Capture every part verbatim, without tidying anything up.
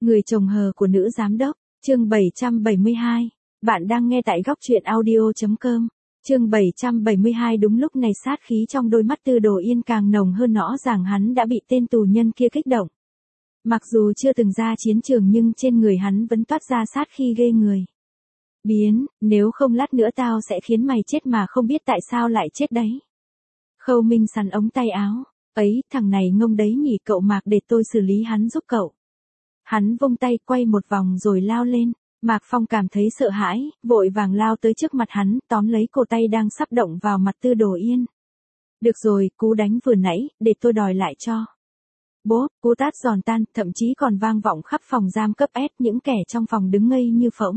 Người chồng hờ của nữ giám đốc, chương bảy trăm bảy mươi hai. Bạn đang nghe tại góc truyện audio chấm com. Chương bảy trăm bảy mươi hai. Đúng lúc này sát khí trong đôi mắt Tư Đồ Yên càng nồng hơn, rõ ràng hắn đã bị tên tù nhân kia kích động. Mặc dù chưa từng ra chiến trường nhưng trên người hắn vẫn toát ra sát khí ghê người. Biến, nếu không lát nữa tao sẽ khiến mày chết mà không biết tại sao lại chết đấy. Khâu Minh sắn ống tay áo. Ấy, thằng này ngông đấy nhỉ, cậu Mạc, để tôi xử lý hắn giúp cậu. Hắn vung tay quay một vòng rồi lao lên. Mạc Phong cảm thấy sợ hãi, vội vàng lao tới trước mặt hắn, tóm lấy cổ tay đang sắp động vào mặt Tư Đồ Yên. Được rồi, cú đánh vừa nãy, để tôi đòi lại cho. Bố, cú tát giòn tan, thậm chí còn vang vọng khắp phòng giam cấp S, những kẻ trong phòng đứng ngây như phỗng.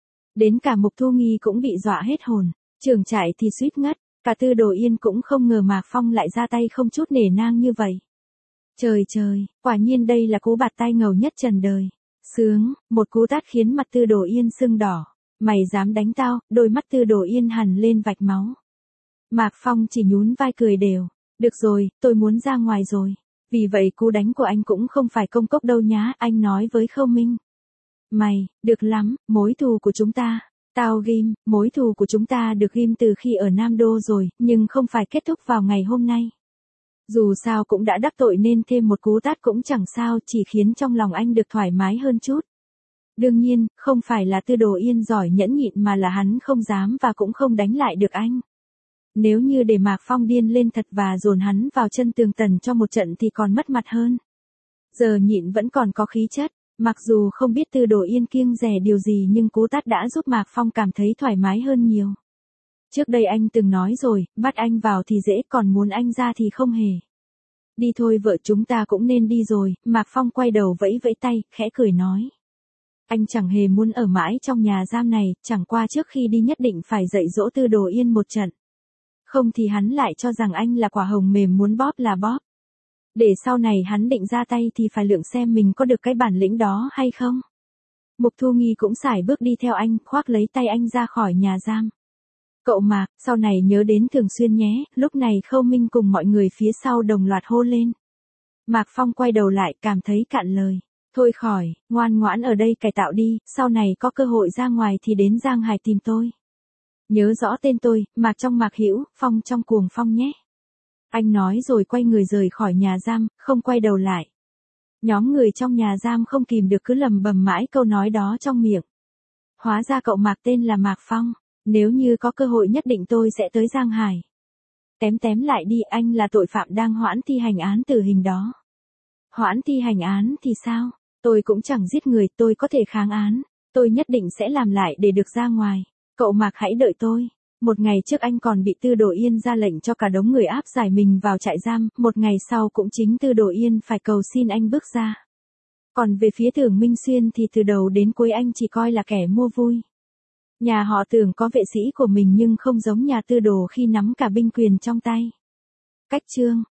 Đến cả Mục Thu Nghi cũng bị dọa hết hồn, trưởng trại thì suýt ngất, cả Tư Đồ Yên cũng không ngờ Mạc Phong lại ra tay không chút nể nang như vậy. Trời trời, quả nhiên đây là cú bạt tai ngầu nhất trần đời. Sướng, một cú tát khiến mặt Tư Đồ Yên sưng đỏ. Mày dám đánh tao? Đôi mắt Tư Đồ Yên hằn lên vạch máu. Mạc Phong chỉ nhún vai cười đều. Được rồi, tôi muốn ra ngoài rồi. Vì vậy cú đánh của anh cũng không phải công cốc đâu nhá, anh nói với Khâu Minh. Mày, được lắm, mối thù của chúng ta. Tao ghim, mối thù của chúng ta được ghim từ khi ở Nam Đô rồi, nhưng không phải kết thúc vào ngày hôm nay. Dù sao cũng đã đắc tội nên thêm một cú tát cũng chẳng sao, chỉ khiến trong lòng anh được thoải mái hơn chút. Đương nhiên, không phải là Tư Đồ Yên giỏi nhẫn nhịn mà là hắn không dám và cũng không đánh lại được anh. Nếu như để Mạc Phong điên lên thật và dồn hắn vào chân tường tần cho một trận thì còn mất mặt hơn. Giờ nhịn vẫn còn có khí chất, mặc dù không biết Tư Đồ Yên kiêng dè điều gì nhưng cú tát đã giúp Mạc Phong cảm thấy thoải mái hơn nhiều. Trước đây anh từng nói rồi, bắt anh vào thì dễ, còn muốn anh ra thì không hề. Đi thôi vợ, chúng ta cũng nên đi rồi. Mạc Phong quay đầu vẫy vẫy tay, khẽ cười nói. Anh chẳng hề muốn ở mãi trong nhà giam này, chẳng qua trước khi đi nhất định phải dạy dỗ Tư Đồ Yên một trận. Không thì hắn lại cho rằng anh là quả hồng mềm muốn bóp là bóp. Để sau này hắn định ra tay thì phải lượng xem mình có được cái bản lĩnh đó hay không. Mục Thu Nghi cũng sải bước đi theo anh, khoác lấy tay anh ra khỏi nhà giam. Cậu Mạc, sau này nhớ đến thường xuyên nhé. Lúc này Khâu Minh cùng mọi người phía sau đồng loạt hô lên. Mạc Phong quay đầu lại, cảm thấy cạn lời. Thôi khỏi, ngoan ngoãn ở đây cải tạo đi, sau này có cơ hội ra ngoài thì đến Giang Hải tìm tôi. Nhớ rõ tên tôi, Mạc trong Mạc Hữu, Phong trong Cuồng Phong nhé. Anh nói rồi quay người rời khỏi nhà giam, không quay đầu lại. Nhóm người trong nhà giam không kìm được cứ lầm bầm mãi câu nói đó trong miệng. Hóa ra cậu Mạc tên là Mạc Phong. Nếu như có cơ hội nhất định tôi sẽ tới Giang Hải. Tém tém lại đi, anh là tội phạm đang hoãn thi hành án tử hình đó. Hoãn thi hành án thì sao? Tôi cũng chẳng giết người, tôi có thể kháng án. Tôi nhất định sẽ làm lại để được ra ngoài. Cậu Mạc hãy đợi tôi. Một ngày trước anh còn bị Tư Đồ Yên ra lệnh cho cả đống người áp giải mình vào trại giam. Một ngày sau cũng chính Tư Đồ Yên phải cầu xin anh bước ra. Còn về phía Tưởng Minh Xuyên thì từ đầu đến cuối anh chỉ coi là kẻ mua vui. Nhà họ Tưởng có vệ sĩ của mình nhưng không giống nhà Tư Đồ khi nắm cả binh quyền trong tay. Cách chương